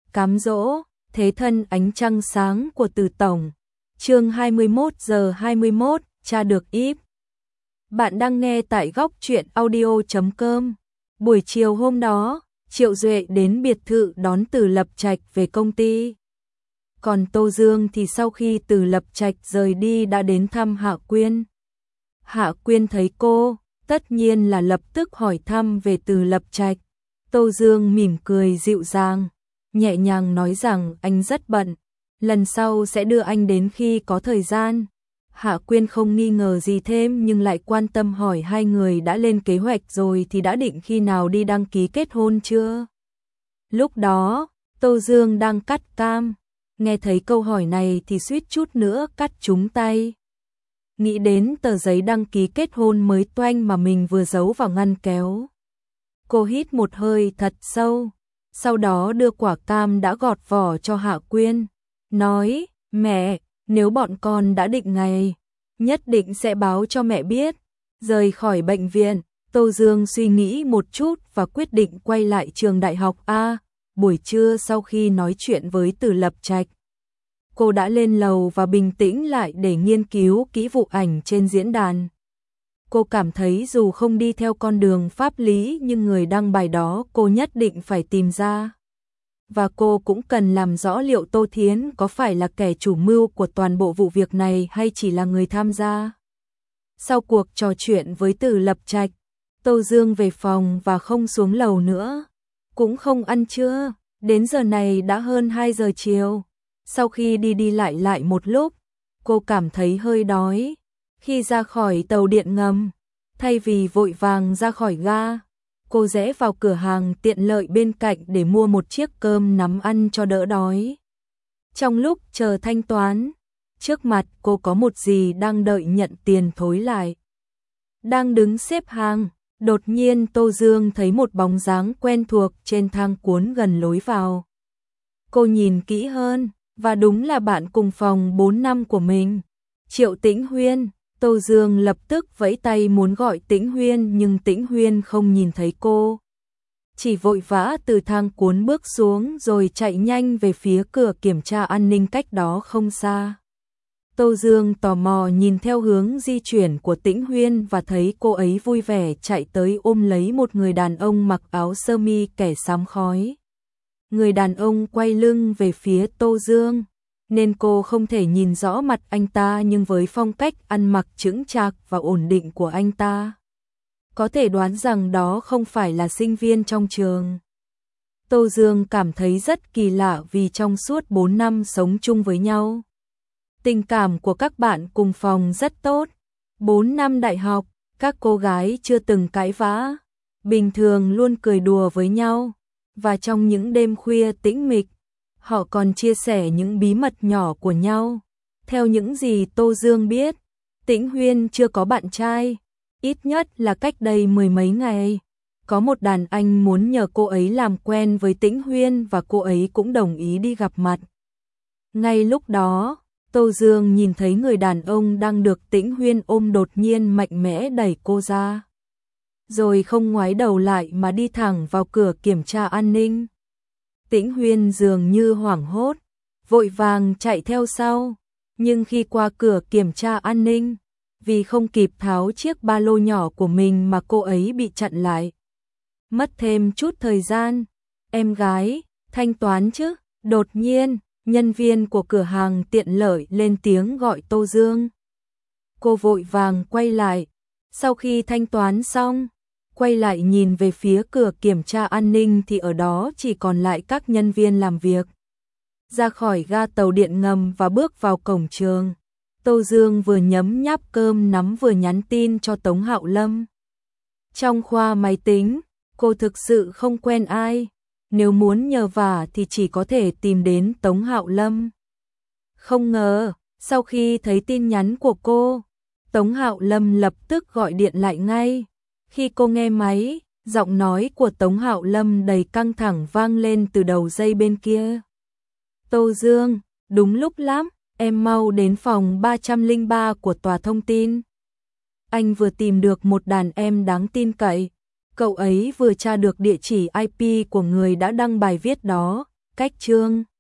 Cám dỗ, thế thân ánh trăng sáng của Từ Tổng. Chương 21:21, tra được íp. Bạn đang nghe tại góc truyện audio.com. Buổi chiều hôm đó, Triệu Duệ đến biệt thự đón Từ Lập Trạch về công ty. Còn Tô Dương thì sau khi Từ Lập Trạch rời đi đã đến thăm Hạ Quyên. Hạ Quyên thấy cô, tất nhiên là lập tức hỏi thăm về Từ Lập Trạch. Tô Dương mỉm cười dịu dàng, nhẹ nhàng nói rằng anh rất bận, lần sau sẽ đưa anh đến khi có thời gian. Hạ Quyên không nghi ngờ gì thêm nhưng lại quan tâm hỏi hai người đã lên kế hoạch rồi thì đã định khi nào đi đăng ký kết hôn chưa? Lúc đó, Tô Dương đang cắt cam, nghe thấy câu hỏi này thì suýt chút nữa cắt trúng tay. Nghĩ đến tờ giấy đăng ký kết hôn mới toanh mà mình vừa giấu vào ngăn kéo. Cô hít một hơi thật sâu, sau đó đưa quả cam đã gọt vỏ cho Hạ Quyên, nói, mẹ, nếu bọn con đã định ngày, nhất định sẽ báo cho mẹ biết. Rời khỏi bệnh viện, Tô Dương suy nghĩ một chút và quyết định quay lại trường đại học A. Buổi trưa sau khi nói chuyện với Từ Lập Trạch, cô đã lên lầu và bình tĩnh lại để nghiên cứu kỹ vụ ảnh trên diễn đàn. Cô cảm thấy dù không đi theo con đường pháp lý nhưng người đăng bài đó cô nhất định phải tìm ra. Và cô cũng cần làm rõ liệu Tô Thiến có phải là kẻ chủ mưu của toàn bộ vụ việc này hay chỉ là người tham gia. Sau cuộc trò chuyện với Từ Lập Trạch, Tô Dương về phòng và không xuống lầu nữa. Cũng không ăn trưa, đến giờ này đã hơn 2 giờ chiều. Sau khi đi lại một lúc, cô cảm thấy hơi đói. Khi ra khỏi tàu điện ngầm, thay vì vội vàng ra khỏi ga, cô rẽ vào cửa hàng tiện lợi bên cạnh để mua một chiếc cơm nắm ăn cho đỡ đói. Trong lúc chờ thanh toán, trước mặt cô có một dì đang đợi nhận tiền thối lại. Đang đứng xếp hàng, đột nhiên Tô Dương thấy một bóng dáng quen thuộc trên thang cuốn gần lối vào. Cô nhìn kỹ hơn, và đúng là bạn cùng phòng 4 năm của mình, Triệu Tĩnh Huyên. Tô Dương lập tức vẫy tay muốn gọi Tĩnh Huyên nhưng Tĩnh Huyên không nhìn thấy cô. Chỉ vội vã từ thang cuốn bước xuống rồi chạy nhanh về phía cửa kiểm tra an ninh cách đó không xa. Tô Dương tò mò nhìn theo hướng di chuyển của Tĩnh Huyên và thấy cô ấy vui vẻ chạy tới ôm lấy một người đàn ông mặc áo sơ mi kẻ xám khói. Người đàn ông quay lưng về phía Tô Dương, nên cô không thể nhìn rõ mặt anh ta nhưng với phong cách ăn mặc chững chạc và ổn định của anh ta, có thể đoán rằng đó không phải là sinh viên trong trường. Tô Dương cảm thấy rất kỳ lạ vì trong suốt 4 năm sống chung với nhau, tình cảm của các bạn cùng phòng rất tốt. 4 năm đại học, các cô gái chưa từng cãi vã, bình thường luôn cười đùa với nhau, và trong những đêm khuya tĩnh mịch, họ còn chia sẻ những bí mật nhỏ của nhau. Theo những gì Tô Dương biết, Tĩnh Huyên chưa có bạn trai, ít nhất là cách đây 10 mấy ngày. Có một đàn anh muốn nhờ cô ấy làm quen với Tĩnh Huyên và cô ấy cũng đồng ý đi gặp mặt. Ngay lúc đó, Tô Dương nhìn thấy người đàn ông đang được Tĩnh Huyên ôm đột nhiên mạnh mẽ đẩy cô ra, rồi không ngoái đầu lại mà đi thẳng vào cửa kiểm tra an ninh. Tĩnh Huyên dường như hoảng hốt, vội vàng chạy theo sau, nhưng khi qua cửa kiểm tra an ninh, vì không kịp tháo chiếc ba lô nhỏ của mình mà cô ấy bị chặn lại. Mất thêm chút thời gian, em gái, thanh toán chứ? Đột nhiên, nhân viên của cửa hàng tiện lợi lên tiếng gọi Tô Dương. Cô vội vàng quay lại, sau khi thanh toán xong, quay lại nhìn về phía cửa kiểm tra an ninh thì ở đó chỉ còn lại các nhân viên làm việc. Ra khỏi ga tàu điện ngầm và bước vào cổng trường, Tô Dương vừa nhấm nháp cơm nắm vừa nhắn tin cho Tống Hạo Lâm. Trong khoa máy tính, cô thực sự không quen ai, nếu muốn nhờ vả thì chỉ có thể tìm đến Tống Hạo Lâm. Không ngờ, sau khi thấy tin nhắn của cô, Tống Hạo Lâm lập tức gọi điện lại ngay. Khi cô nghe máy, giọng nói của Tống Hạo Lâm đầy căng thẳng vang lên từ đầu dây bên kia. Tô Dương, đúng lúc lắm, em mau đến phòng 303 của tòa thông tin. Anh vừa tìm được một đàn em đáng tin cậy, cậu ấy vừa tra được địa chỉ IP của người đã đăng bài viết đó, cách chương